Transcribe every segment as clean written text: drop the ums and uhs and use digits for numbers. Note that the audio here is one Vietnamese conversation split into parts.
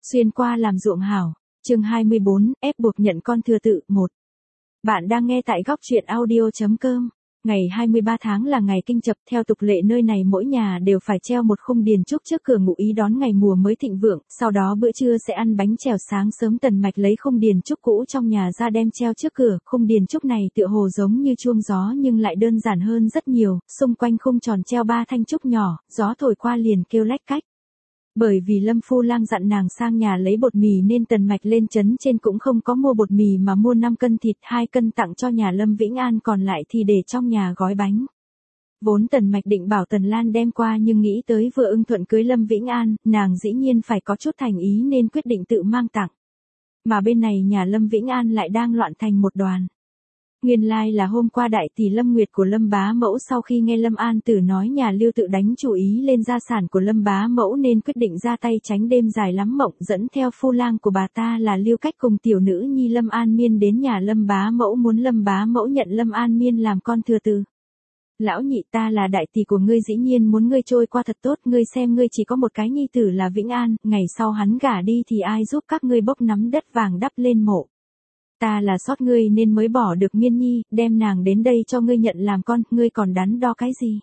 Xuyên qua làm ruộng hảo, chương 24, ép buộc nhận con thừa tự, 1. Bạn đang nghe tại góc truyện audio.com. Ngày 23 tháng là ngày kinh chập, theo tục lệ nơi này mỗi nhà đều phải treo một khung điền trúc trước cửa ngụ ý đón ngày mùa mới thịnh vượng, sau đó bữa trưa sẽ ăn bánh chèo. Sáng sớm Tần Mạch lấy khung điền trúc cũ trong nhà ra đem treo trước cửa, khung điền trúc này tựa hồ giống như chuông gió nhưng lại đơn giản hơn rất nhiều, xung quanh khung tròn treo 3 thanh trúc nhỏ, gió thổi qua liền kêu lách cách. Bởi vì Lâm Phu Lang dặn nàng sang nhà lấy bột mì nên Tần Mạch lên trấn trên cũng không có mua bột mì mà mua 5 cân thịt, 2 cân tặng cho nhà Lâm Vĩnh An, còn lại thì để trong nhà gói bánh. Vốn Tần Mạch định bảo Tần Lan đem qua nhưng nghĩ tới vừa ưng thuận cưới Lâm Vĩnh An, nàng dĩ nhiên phải có chút thành ý nên quyết định tự mang tặng. Mà bên này nhà Lâm Vĩnh An lại đang loạn thành một đoàn. Nguyên lai là hôm qua đại tỷ Lâm Nguyệt của Lâm bá mẫu sau khi nghe Lâm An Tử nói nhà Lưu tự đánh chủ ý lên gia sản của Lâm bá mẫu nên quyết định ra tay tránh đêm dài lắm mộng, dẫn theo phu lang của bà ta là Lưu Cách cùng tiểu nữ nhi Lâm An Miên đến nhà Lâm bá mẫu, muốn Lâm bá mẫu nhận Lâm An Miên làm con thừa tự. Lão nhị, ta là đại tỷ của ngươi, dĩ nhiên muốn ngươi trôi qua thật tốt, ngươi xem ngươi chỉ có một cái nhi tử là Vĩnh An, ngày sau hắn gả đi thì ai giúp các ngươi bốc nắm đất vàng đắp lên mộ. Ta là xót ngươi nên mới bỏ được Miên Nhi, đem nàng đến đây cho ngươi nhận làm con, ngươi còn đắn đo cái gì?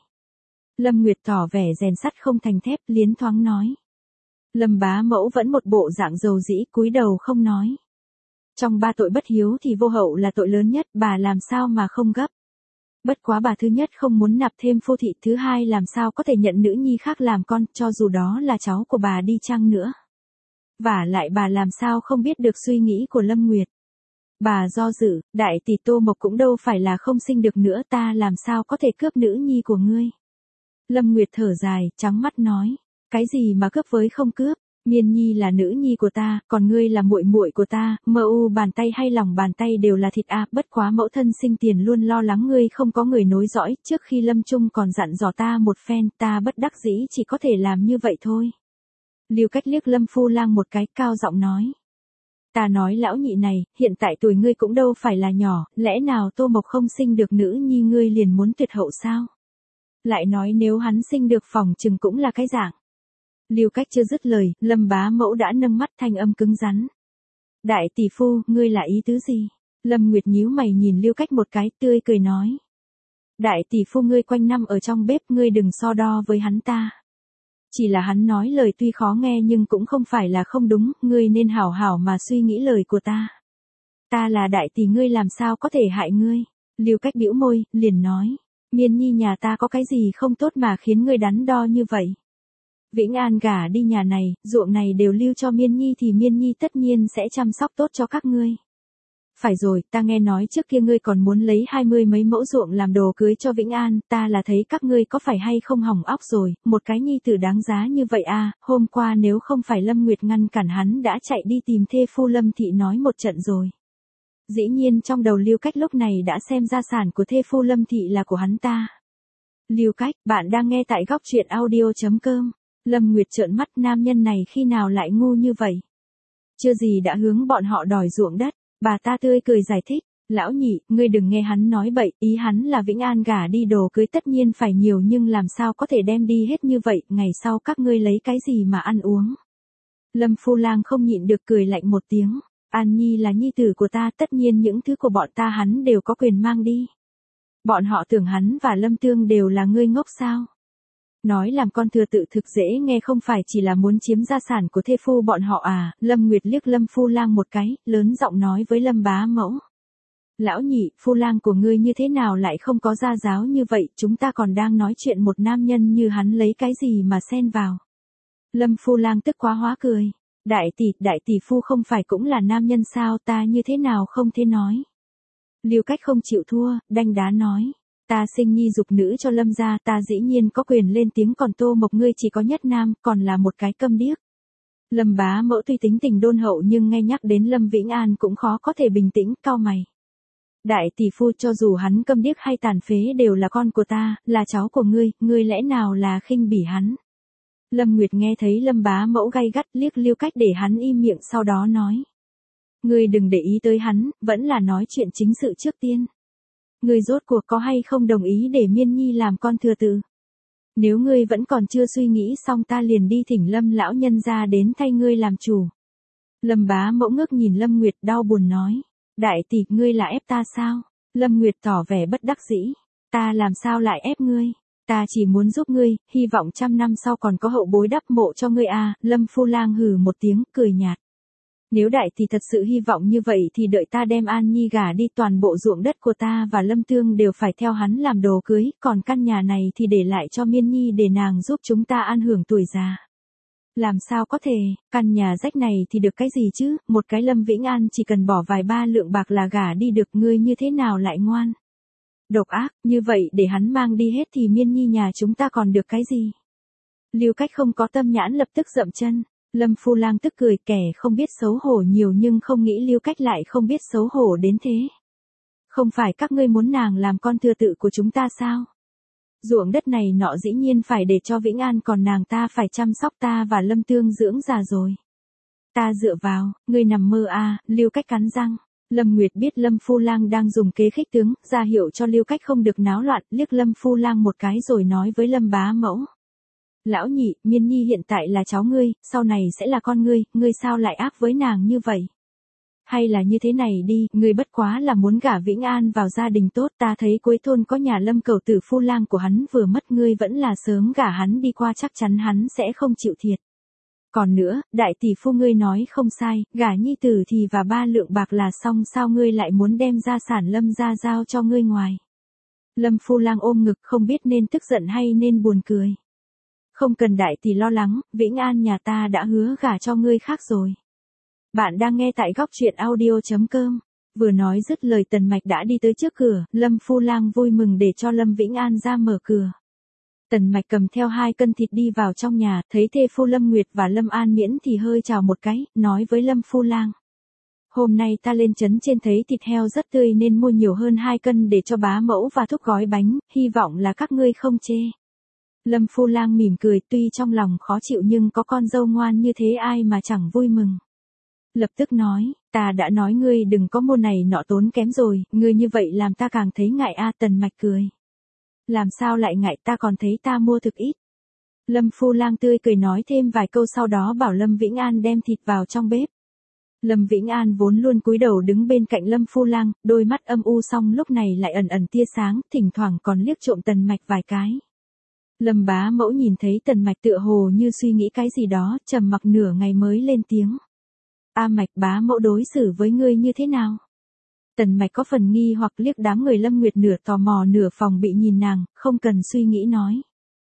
Lâm Nguyệt tỏ vẻ rèn sắt không thành thép, liến thoáng nói. Lâm bá mẫu vẫn một bộ dạng dầu dĩ, cúi đầu không nói. Trong 3 tội bất hiếu thì vô hậu là tội lớn nhất, bà làm sao mà không gấp? Bất quá bà thứ nhất không muốn nạp thêm phu thị, thứ hai làm sao có thể nhận nữ nhi khác làm con, cho dù đó là cháu của bà đi chăng nữa. Vả lại bà làm sao không biết được suy nghĩ của Lâm Nguyệt. Bà do dự, đại tỷ Tô Mộc cũng đâu phải là không sinh được nữa, ta làm sao có thể cướp nữ nhi của ngươi. Lâm Nguyệt thở dài, trắng mắt nói, cái gì mà cướp với không cướp, Miên Nhi là nữ nhi của ta, còn ngươi là muội muội của ta, bàn tay hay lòng bàn tay đều là thịt à, bất quá mẫu thân sinh tiền luôn lo lắng ngươi không có người nối dõi, trước khi Lâm Trung còn dặn dò ta một phen, ta bất đắc dĩ chỉ có thể làm như vậy thôi. Lưu Cách liếc Lâm Phu Lang một cái, cao giọng nói. Ta nói lão nhị này, hiện tại tuổi ngươi cũng đâu phải là nhỏ, lẽ nào Tô Mộc không sinh được nữ nhi ngươi liền muốn tuyệt hậu sao? Lại nói nếu hắn sinh được phòng chừng cũng là cái dạng. Lưu Cách chưa dứt lời, Lâm bá mẫu đã nâng mắt, thanh âm cứng rắn. Đại tỷ phu, ngươi là ý tứ gì? Lâm Nguyệt nhíu mày nhìn Lưu Cách một cái, tươi cười nói. Đại tỷ phu, ngươi quanh năm ở trong bếp, ngươi đừng so đo với hắn ta. Chỉ là hắn nói lời tuy khó nghe nhưng cũng không phải là không đúng, ngươi nên hảo hảo mà suy nghĩ lời của ta. Ta là đại tỷ ngươi làm sao có thể hại ngươi. Lưu Cách bĩu môi, liền nói. Miên Nhi nhà ta có cái gì không tốt mà khiến ngươi đắn đo như vậy. Vĩnh An gả đi nhà này, ruộng này đều lưu cho Miên Nhi thì Miên Nhi tất nhiên sẽ chăm sóc tốt cho các ngươi. Phải rồi, ta nghe nói trước kia ngươi còn muốn lấy 20 mấy mẫu ruộng làm đồ cưới cho Vĩnh An, ta là thấy các ngươi có phải hay không hỏng óc rồi, một cái nhi tử đáng giá như vậy à, hôm qua nếu không phải Lâm Nguyệt ngăn cản hắn đã chạy đi tìm thê phu Lâm Thị nói một trận rồi. Dĩ nhiên trong đầu Lưu Cách lúc này đã xem gia sản của thê phu Lâm Thị là của hắn ta. Lưu Cách, bạn đang nghe tại góc truyện audio.com. Lâm Nguyệt trợn mắt, nam nhân này khi nào lại ngu như vậy? Chưa gì đã hướng bọn họ đòi ruộng đất. Bà ta tươi cười giải thích, lão nhị, ngươi đừng nghe hắn nói bậy, ý hắn là Vĩnh An gả đi đồ cưới tất nhiên phải nhiều nhưng làm sao có thể đem đi hết như vậy, ngày sau các ngươi lấy cái gì mà ăn uống. Lâm Phu Lang không nhịn được cười lạnh một tiếng, An Nhi là nhi tử của ta, tất nhiên những thứ của bọn ta hắn đều có quyền mang đi. Bọn họ tưởng hắn và Lâm Tương đều là ngươi ngốc sao? Nói làm con thừa tự thực dễ nghe, không phải chỉ là muốn chiếm gia sản của thê phu bọn họ à? Lâm Nguyệt liếc Lâm Phu Lang một cái, lớn giọng nói với Lâm bá mẫu. Lão nhị, Phu Lang của ngươi như thế nào lại không có gia giáo như vậy, chúng ta còn đang nói chuyện một nam nhân như hắn lấy cái gì mà xen vào. Lâm Phu Lang tức quá hóa cười. Đại tỷ phu không phải cũng là nam nhân sao, ta như thế nào không thể nói. Lưu Cách không chịu thua, đanh đá nói. Ta sinh nhi dục nữ cho Lâm gia, ta dĩ nhiên có quyền lên tiếng, còn Tô Mộc ngươi chỉ có nhất nam, còn là một cái câm điếc. Lâm bá mẫu tuy tính tình đôn hậu nhưng nghe nhắc đến Lâm Vĩnh An cũng khó có thể bình tĩnh, cau mày. Đại tỷ phu, cho dù hắn câm điếc hay tàn phế đều là con của ta, là cháu của ngươi lẽ nào là khinh bỉ hắn. Lâm Nguyệt nghe thấy Lâm bá mẫu gay gắt, liếc Lưu Cách để hắn im miệng, sau đó nói. Ngươi đừng để ý tới hắn, vẫn là nói chuyện chính sự trước tiên. Ngươi rốt cuộc có hay không đồng ý để Miên Nhi làm con thừa tự? Nếu ngươi vẫn còn chưa suy nghĩ xong ta liền đi thỉnh Lâm lão nhân ra đến thay ngươi làm chủ. Lâm bá mẫu ngước nhìn Lâm Nguyệt đau buồn nói. Đại tỷ, ngươi là ép ta sao? Lâm Nguyệt tỏ vẻ bất đắc dĩ. Ta làm sao lại ép ngươi? Ta chỉ muốn giúp ngươi, hy vọng 100 năm sau còn có hậu bối đắp mộ cho ngươi à. Lâm Phu Lang hừ một tiếng, cười nhạt. Nếu đại tỷ thật sự hy vọng như vậy thì đợi ta đem An Nhi gả đi, toàn bộ ruộng đất của ta và Lâm Tương đều phải theo hắn làm đồ cưới, còn căn nhà này thì để lại cho Miên Nhi để nàng giúp chúng ta an hưởng tuổi già. Làm sao có thể, căn nhà rách này thì được cái gì chứ, một cái Lâm Vĩnh An chỉ cần bỏ vài ba lượng bạc là gả đi được, ngươi như thế nào lại ngoan? Độc ác, như vậy để hắn mang đi hết thì Miên Nhi nhà chúng ta còn được cái gì? Lưu Cách không có tâm nhãn lập tức dậm chân. Lâm Phu Lang tức cười, kẻ không biết xấu hổ nhiều nhưng không nghĩ Lưu Cách lại không biết xấu hổ đến thế. Không phải các ngươi muốn nàng làm con thừa tự của chúng ta sao? Ruộng đất này nọ dĩ nhiên phải để cho Vĩnh An, còn nàng ta phải chăm sóc ta và Lâm Tương dưỡng già rồi. Ta dựa vào, ngươi nằm mơ à, Lưu Cách cắn răng. Lâm Nguyệt biết Lâm Phu Lang đang dùng kế khích tướng, ra hiệu cho Lưu Cách không được náo loạn, liếc Lâm Phu Lang một cái rồi nói với Lâm bá mẫu. Lão nhị, Miên Nhi hiện tại là cháu ngươi, sau này sẽ là con ngươi sao lại ác với nàng như vậy? Hay là như thế này đi, ngươi bất quá là muốn gả Vĩnh An vào gia đình tốt, ta thấy cuối thôn có nhà Lâm Cẩu Tử Phu Lang của hắn vừa mất, ngươi vẫn là sớm gả hắn đi qua, chắc chắn hắn sẽ không chịu thiệt. Còn nữa, đại tỷ phu ngươi nói không sai, gả nhi tử thì và 3 lượng bạc là xong, sao ngươi lại muốn đem gia sản Lâm gia giao cho ngươi ngoài? Lâm Phu Lang ôm ngực không biết nên tức giận hay nên buồn cười. Không cần đại tỷ lo lắng, Vĩnh An nhà ta đã hứa gả cho ngươi khác rồi. Bạn đang nghe tại góc truyện audio.com. Vừa nói dứt lời Tần Mạch đã đi tới trước cửa, Lâm Phu Lang vui mừng để cho Lâm Vĩnh An ra mở cửa. Tần Mạch cầm theo 2 cân thịt đi vào trong nhà, thấy thê phu Lâm Nguyệt và Lâm An Miễn thì hơi chào một cái, nói với Lâm Phu Lang. Hôm nay ta lên trấn trên thấy thịt heo rất tươi nên mua nhiều hơn 2 cân để cho bá mẫu và thúc gói bánh, hy vọng là các ngươi không chê. Lâm Phu Lang mỉm cười, tuy trong lòng khó chịu nhưng có con dâu ngoan như thế ai mà chẳng vui mừng. Lập tức nói, ta đã nói ngươi đừng có mua này nọ tốn kém rồi, ngươi như vậy làm ta càng thấy ngại a. Tần Mạch cười. Làm sao lại ngại, ta còn thấy ta mua thực ít. Lâm Phu Lang tươi cười nói thêm vài câu, sau đó bảo Lâm Vĩnh An đem thịt vào trong bếp. Lâm Vĩnh An vốn luôn cúi đầu đứng bên cạnh Lâm Phu Lang, đôi mắt âm u song lúc này lại ẩn ẩn tia sáng, thỉnh thoảng còn liếc trộm Tần Mạch vài cái. Lâm bá mẫu nhìn thấy Tần Mạch tựa hồ như suy nghĩ cái gì đó, trầm mặc nửa ngày mới lên tiếng. A Mạch, bá mẫu đối xử với ngươi như thế nào? Tần Mạch có phần nghi hoặc liếc đám người Lâm Nguyệt, nửa tò mò nửa phòng bị nhìn nàng, không cần suy nghĩ nói.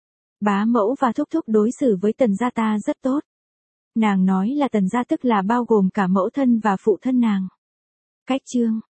Bá mẫu và thúc thúc đối xử với Tần gia ta rất tốt. Nàng nói là Tần gia tức là bao gồm cả mẫu thân và phụ thân nàng. Cách chương.